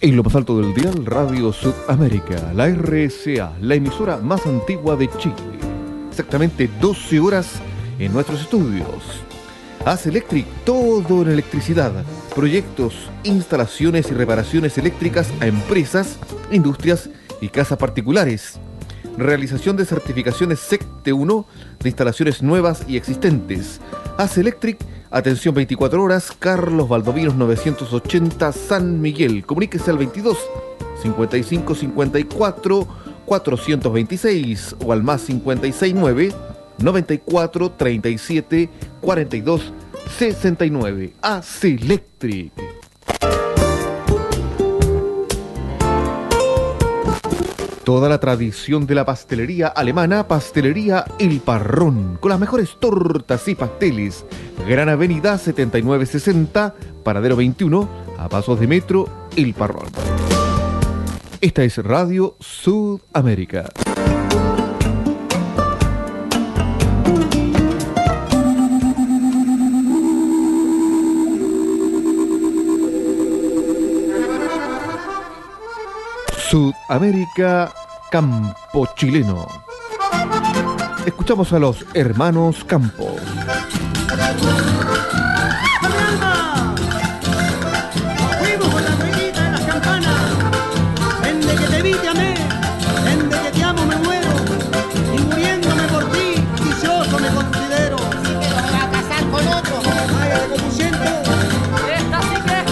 En lo más alto del dial, Radio Sudamérica, la RCA, la emisora más antigua de Chile. Exactamente 12 horas en nuestros estudios. Haz Electric, todo en electricidad. Proyectos, instalaciones y reparaciones eléctricas a empresas, industrias y casas particulares. Realización de certificaciones SEC T1 de instalaciones nuevas y existentes. Haz Electric, atención 24 horas, Carlos Valdovinos 980, San Miguel. Comuníquese al 22 55 54 426 o al más 569 94 37 42 69. Haz Electric. Toda la tradición de la pastelería alemana, Pastelería El Parrón, con las mejores tortas y pasteles. Gran Avenida 7960, Paradero 21, a pasos de metro, El Parrón. Esta es Radio Sudamérica. Sudamérica, Campo Chileno. Escuchamos a los hermanos Campos. Fuimos con la ruedita de las campanas. Desde que te vi te amé, desde que te amo me muero, y muriéndome por ti, dichoso me considero. Así que no me va a casar con otro. Vaya como siento. Esta sí que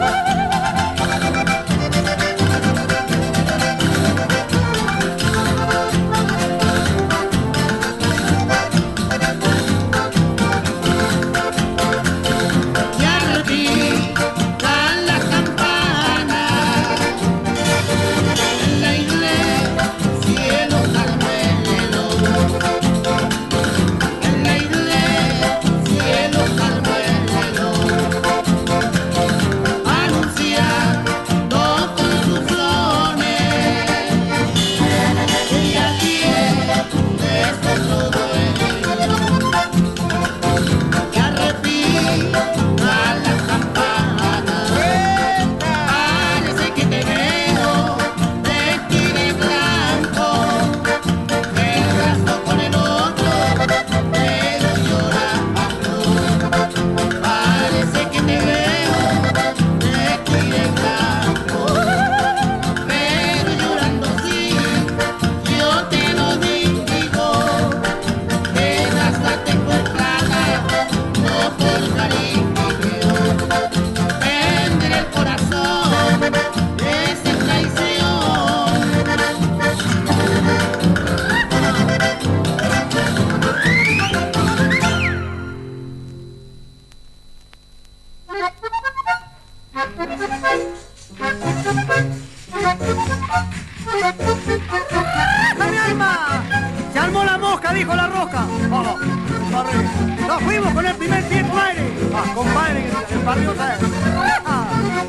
¡Mi alma! ¡Se armó la mosca!, dijo la rosca. ¡Oh, compadre! ¡Nos fuimos con el primer pie, compadre! ¡Ah, compadre, que el barrio sabe! ¡Ah!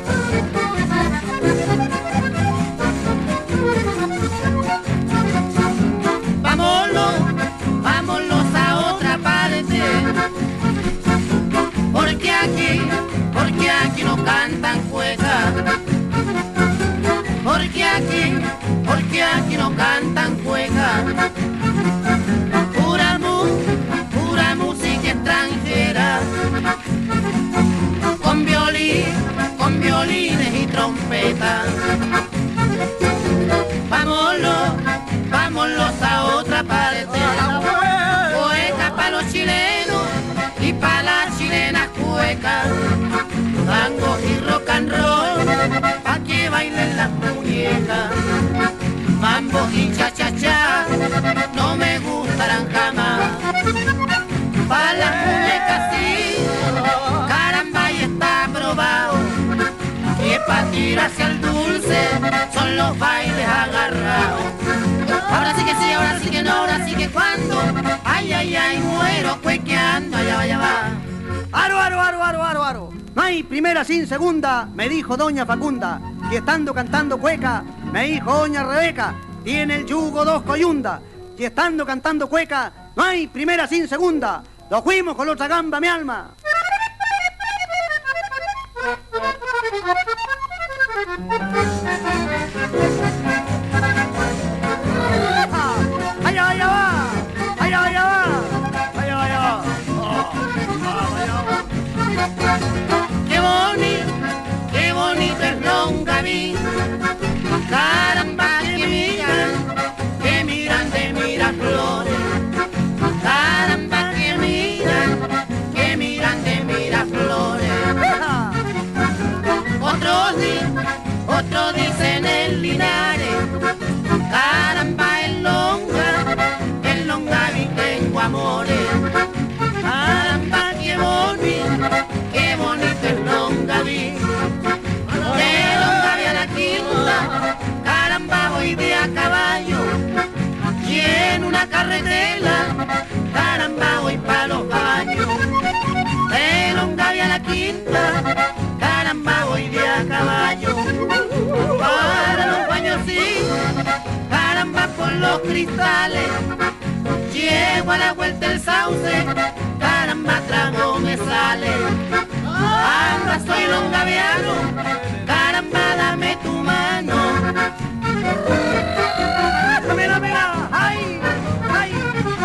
vámonos a otra parte. Porque aquí no cantan cuecas. Porque aquí no cantan cuecas. Pura música extranjera. Con violines y trompetas. Vámonos a otra parte. Cueca para los chilenos y para las chilenas cuecas. Tango y rock and roll, pa' que bailen las muñecas. Mambo y cha-cha-cha, no me gustarán jamás. Pa' las muñecas sí, caramba y está probado. Que pa' tirarse al dulce, son los bailes agarrados. Ahora sí que sí, ahora sí que no, ahora sí que cuando. Ay, ay, ay, muero cuequeando, allá va, allá va. ¡Aro, aro, aro, aro, aro, aro! No hay primera sin segunda, me dijo doña Facunda. Y estando cantando cueca, me dijo doña Rebeca. Tiene el yugo dos coyundas. Y estando cantando cueca, no hay primera sin segunda. Lo fuimos con otra gamba, mi alma. otros dicen el Linares. Caramba, el longa vi tengo amores. Caramba, qué bonito el longaví. De Longaví a la Quinta, caramba, voy de a caballo. Y en una carretela, caramba, voy pa' los baños. De Longaví a la Quinta, caramba, voy de a caballo. Para los baños sí, caramba, por los cristales. Llego a la vuelta del sauce, caramba, trago me sale. Anda, soy longaviano, caramba, dame tu mano. ¡Mira, mira! ¡Ay! ¡Ay!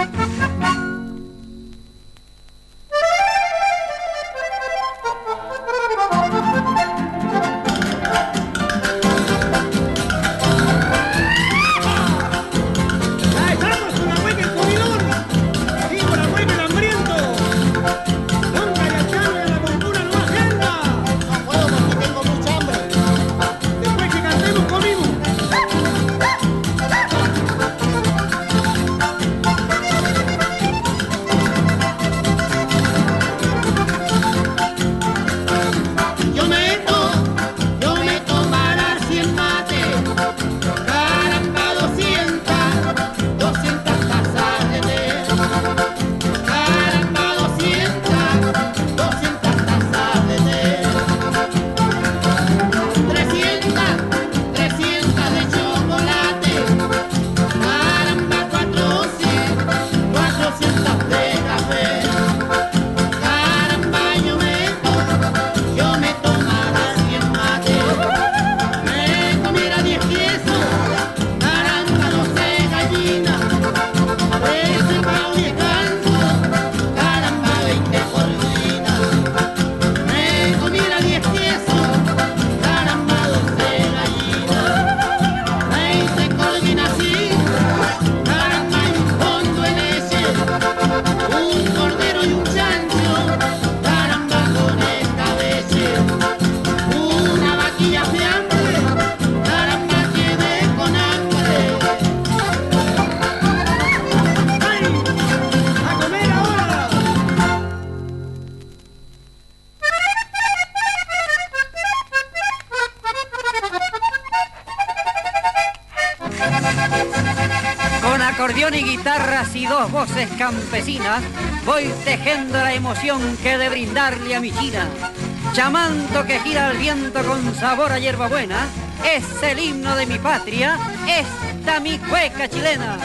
Acordeón y guitarras y dos voces campesinas, voy tejiendo la emoción que he de brindarle a mi China. Chamanto que gira al viento con sabor a hierbabuena, es el himno de mi patria, esta mi cueca chilena.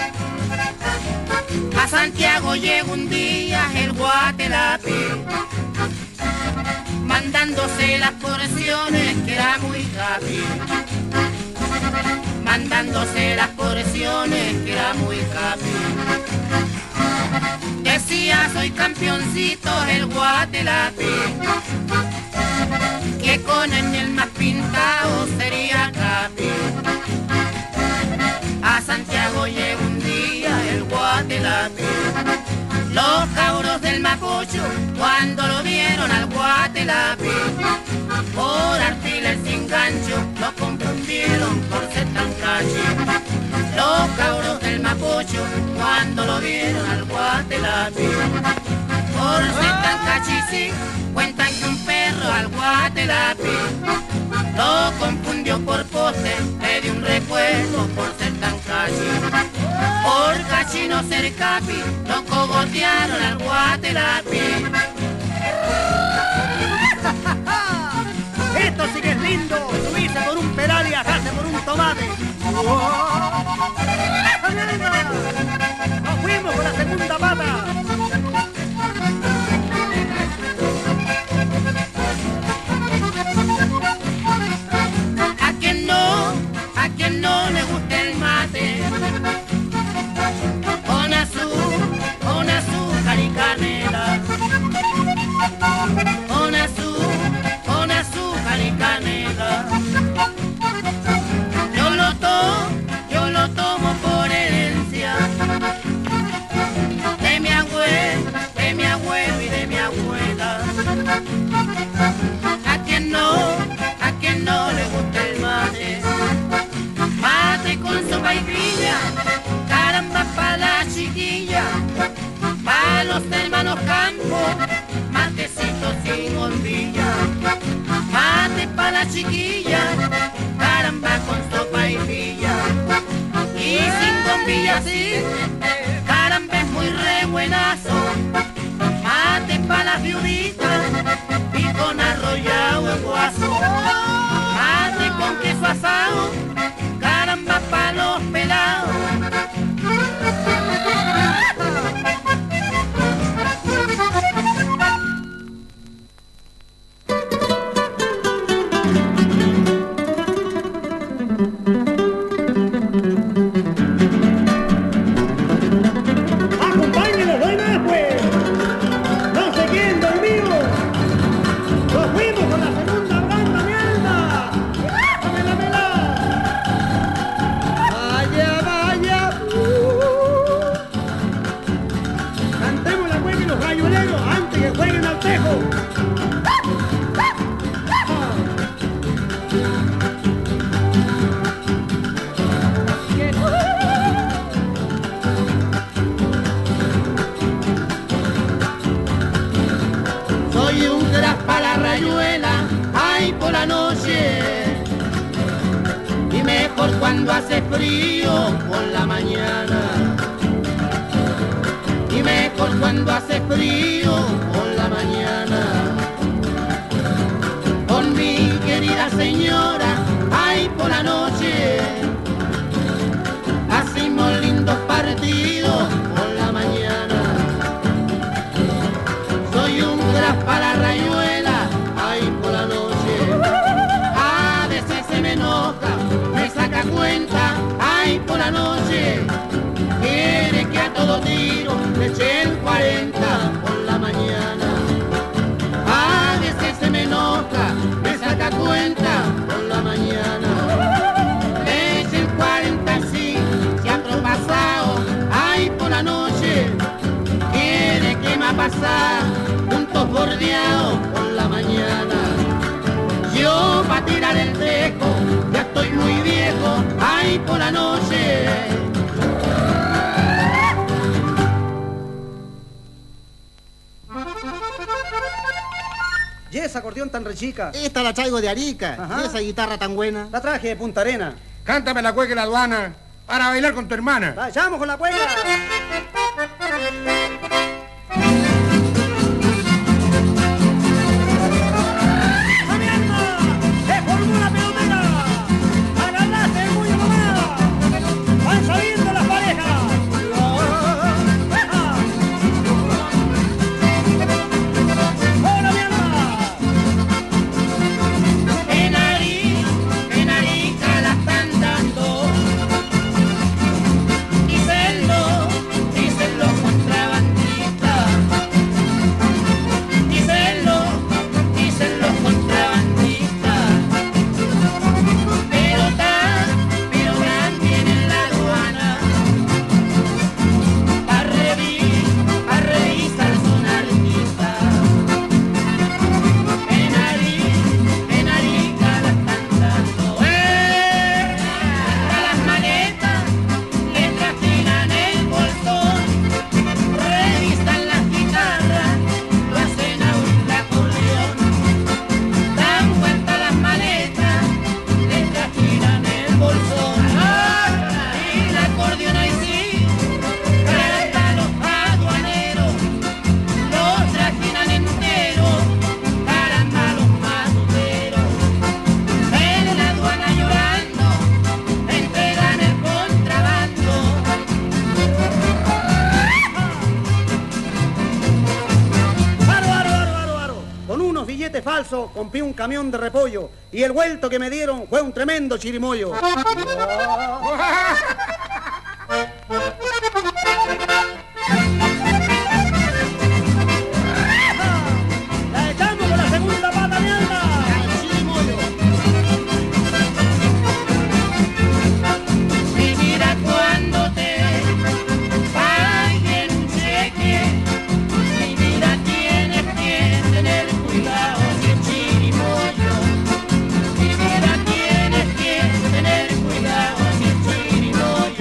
A Santiago llegó un día el Guatelapi, mandándose las porciones que era muy rápido. Mandándose las porciones que era muy rápido. Decía soy campeoncito el Guatelapi, que con el más pintado sería capi. A Santiago llegó un día el Guatelapi. Los cabros del Mapocho cuando lo vieron al Guatelapi, por alfiler sin gancho lo confundieron por ser tan cachi. Los cabros del Mapocho cuando lo vieron al Guatelapi, por ser tan cachi sí, cuentan que un perro al Guatelapi lo confundió por poste, le dio un recuerdo por ser tan cachi. Por cachi no ser capi, lo cogotearon al Guatelapi. Esto sí que es lindo, subirse por un pedal y bajarse por un tomate. ¡Nos fuimos con la segunda pata! A quien no le gusta el mate, con azúcar y canela, con azúcar y canela. chiquilla, caramba con sopa y pilla. Y sin bombilla sí, caramba es muy re buenazo. Mate pa' las viuditas y con arrollado el guaso. Mate con queso asado, caramba pa' los pelados. Cuando hace frío por la mañana, y mejor cuando hace frío por la mañana, con mi querida señora, ay por la noche, hacemos lindos partidos por la mañana. Soy un crack para la rayuela, ay por la noche, a veces se me enoja, saca cuenta, ay por la noche, quiere que a todo tiro le eche el 40 por la mañana. A veces se me enoja, me saca cuenta por la mañana. Le eche el 40 sí, se ha propasado, ay por la noche, quiere que me pasar juntos bordeados por la mañana. Yo pa' tirar el tejo, ya estoy muy viejo, ay por la noche. ¿Y esa acordeón tan rechica? Esta la traigo de Arica. Ajá. ¿Y esa guitarra tan buena? La traje de Punta Arena. Cántame la cueca y la aduana para bailar con tu hermana. Vayamos con la cueca. Falso, compré un camión de repollo y el vuelto que me dieron fue un tremendo chirimoyo. La echamos con la segunda pata, mi alma. Chirimoyo. Y mira cuando te paguen un cheque, mi vida tienes que tener cuidado. Chirimoyo, mi vida tienes que tener cuidado, mi chirimoyo.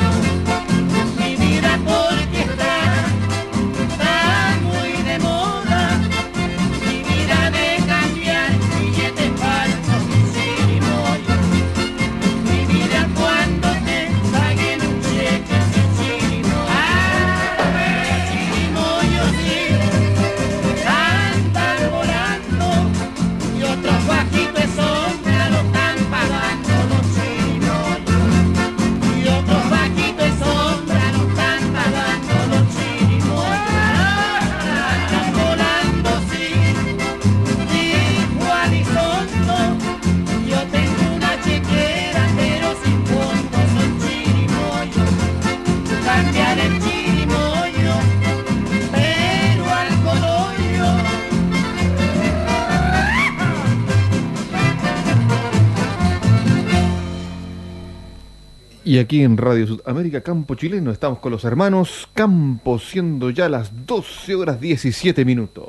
Y aquí en Radio Sudamérica, Campo Chileno, estamos con los hermanos Campos, siendo ya las 12:17.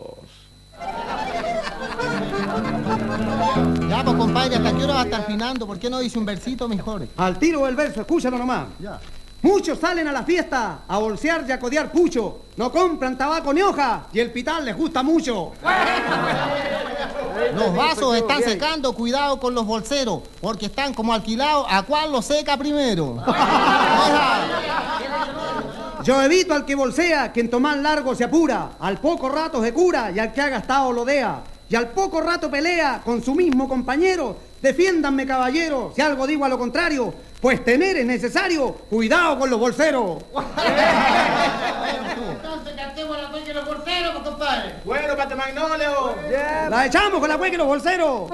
Ya, pues compadre, ¿hasta qué hora va a estar finando? ¿Por qué no dice un versito mejor? Al tiro del verso, escúchalo nomás. Ya. Muchos salen a la fiesta a bolsear y a codear pucho. No compran tabaco ni hoja y el pital les gusta mucho. Los vasos están secando, cuidado con los bolseros, porque están como alquilados. ¿A cuál lo seca primero? Yo evito al que bolsea, que en tomar largo se apura. Al poco rato se cura y al que ha gastado lo dea. Y al poco rato pelea con su mismo compañero. Defiéndanme, caballero, si algo digo a lo contrario, pues tener es necesario. Cuidado con los bolseros. Entonces cantemos la cueca y los bolseros, pues, compadre. Bueno, Pate Magnolio. La echamos con la cueca y los bolseros.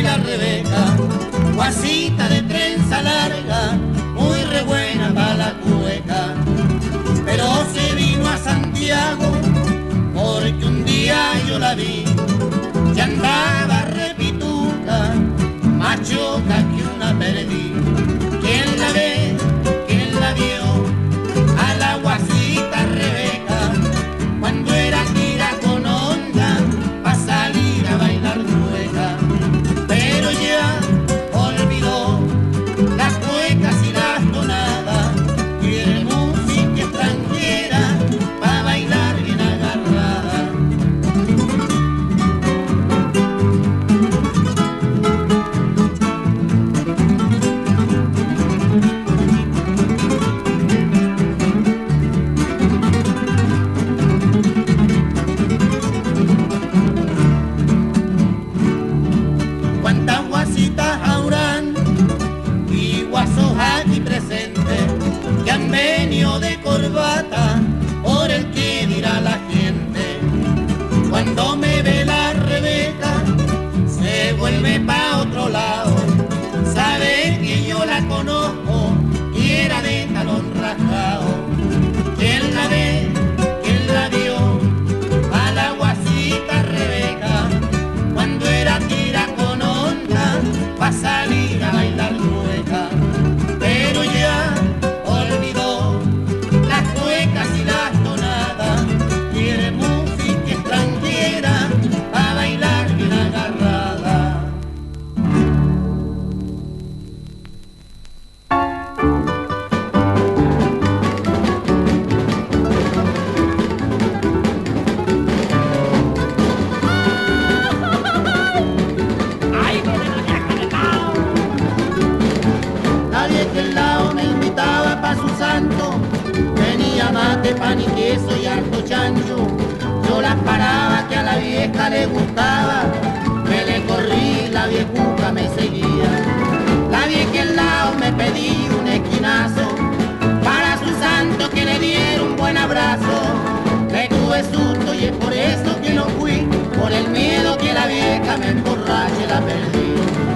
Rebeca, guasita de trenza larga, muy re buena para la cuna. la vi, ya andaba repituca, más choca que una perdí. ¿Quién la ve? ¿Quién la vio? A la guasita Rebeca, cuando era tira con onda, pa' salir a bailar rueca. Pero ya olvidó las cuecas y las tonadas, quiere música extranjera pa' bailar bien agarrada. Cuántas guasitas habrán y guasos aquí presentes que han venido de corbata por el que dirá la gente. Cuando me ve la Rebeca se vuelve pa' otro lado, sabe que yo la conozco y era de talón rajado. ¿Quién la ve? ¿Quién la vio? A la guasita Rebeca, cuando era tira con onda, pa' salir a bailar rueca. Pero ya olvidó las cuecas y las tonadas, quiere música extranjera pa' bailar bien agarrada. Nadie que al lado me invitaba pa' su santo, tenía mate, pan y queso y harto chancho. Yo las paraba que a la vieja le gustaba, me le corrí, la viejuca me seguía. La vieja al lado me pedí un esquinazo, para su santo que le diera un buen abrazo. Le tuve susto y es por eso que no fui, por el miedo que la vieja me emborrache, la perdí.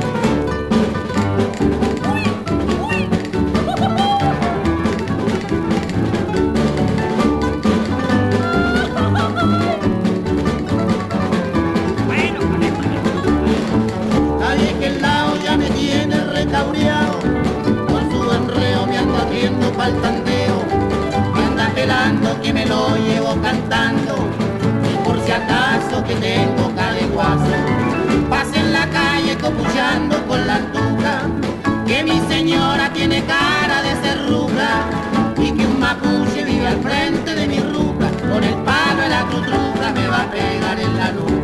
Nadie que el lado ya me tiene recaureado, con su enreo me anda haciendo pa'l tandeo, me anda pelando que me lo llevo cantando, y por si acaso que tengo cadeguazo, pase en la calle copuchando con la antuca, que mi señora tiene cara de cerruca, y que un mapuche vive al frente de mi ruca, con el palo de la trutruca me va a pegar en la nuca.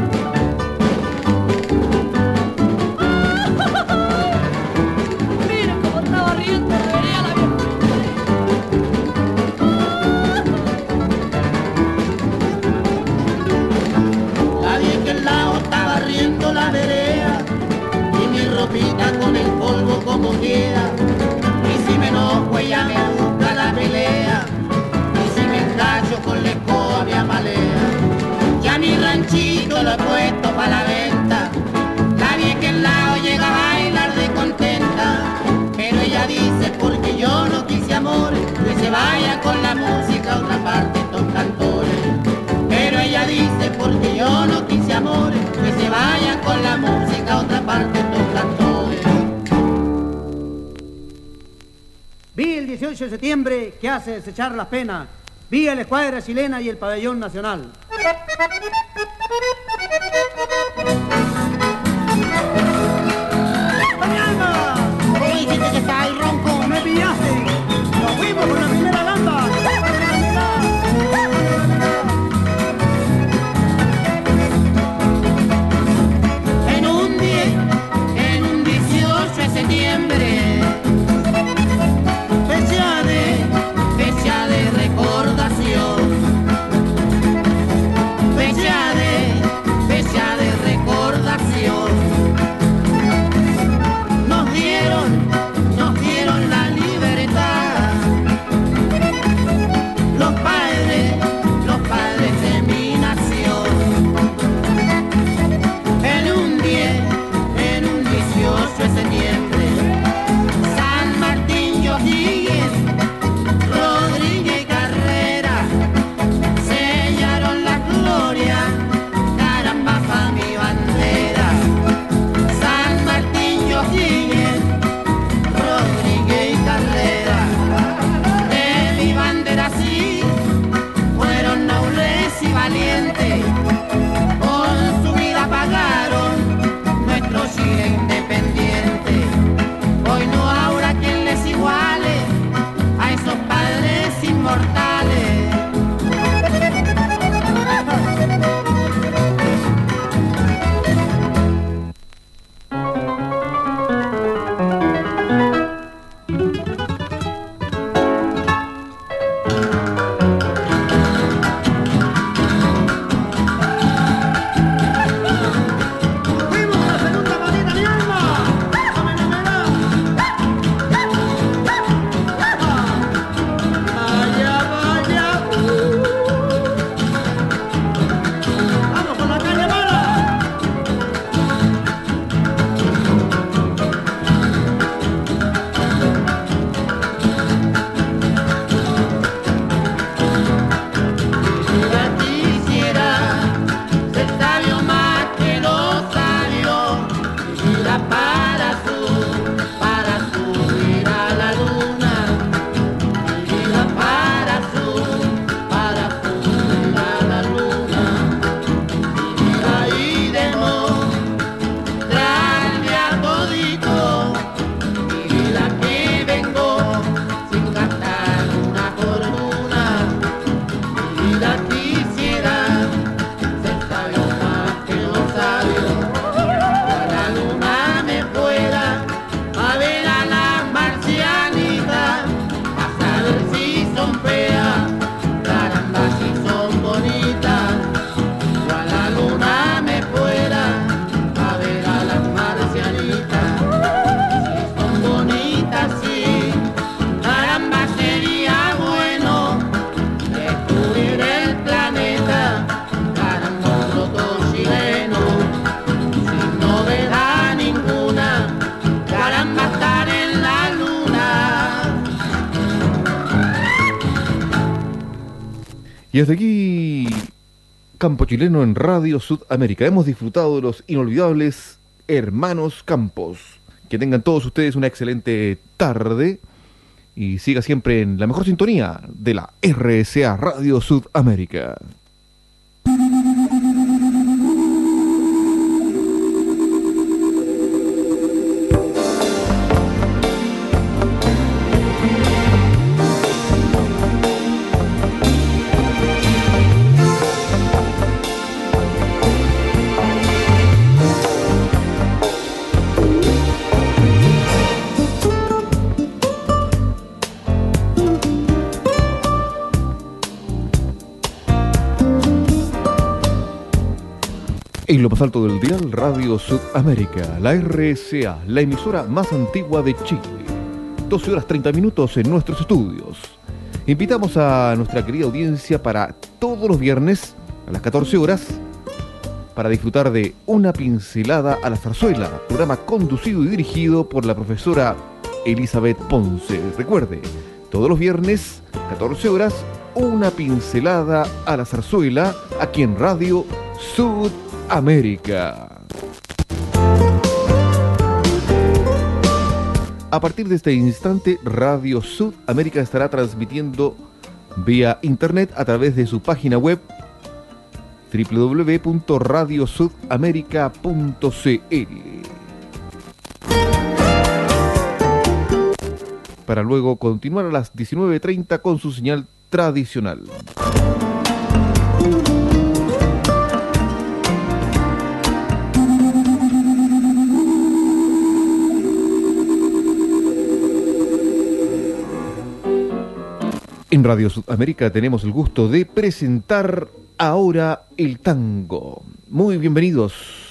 Miren cómo estaba riendo, venía la vieja. Nadie que al lado estaba riendo la verea, y mi ropita con el polvo como queda, y si me enojo ella me busca la pelea, y si me encacho con la escoba me amalea. Ya mi ranchito lo he puesto pa' la venta, la vieja al lado llega a bailar de contenta, pero ella dice porque yo no quise amor, que se vaya con la música a otra parte estos cantores. Pero ella dice porque yo no quise amor, que se vayan con la música a otra parte estos cantores. Vi el 18 de septiembre que hace desechar las penas, vi la escuadra chilena y el pabellón nacional. ¡Mi alma! ¿Cómo dijiste que está ahí, ronco? ¡Me pillaste! ¡Nos fuimos con la primera lamba! En un 18 de septiembre, fecha de recordación, fecha de recordación. Nos dieron la libertad, los padres de mi nación. En un 18 de septiembre, Y hasta aquí, Campo Chileno en Radio Sudamérica. Hemos disfrutado de los inolvidables hermanos Campos. Que tengan todos ustedes una excelente tarde y siga siempre en la mejor sintonía de la RSA Radio Sudamérica. En lo más alto del dial, Radio Sudamérica, la RSA, la emisora más antigua de Chile. 12 horas 30 minutos en nuestros estudios. Invitamos a nuestra querida audiencia para todos los viernes a las 14 horas para disfrutar de Una Pincelada a la Zarzuela, programa conducido y dirigido por la profesora Elizabeth Ponce. Recuerde, todos los viernes, 14 horas, Una Pincelada a la Zarzuela, aquí en Radio Sudamérica. A partir de este instante, Radio Sudamérica estará transmitiendo vía internet a través de su página web www.radiosudamerica.cl, para luego continuar a las 19:30 con su señal tradicional. En Radio Sudamérica tenemos el gusto de presentar ahora el tango. Muy bienvenidos.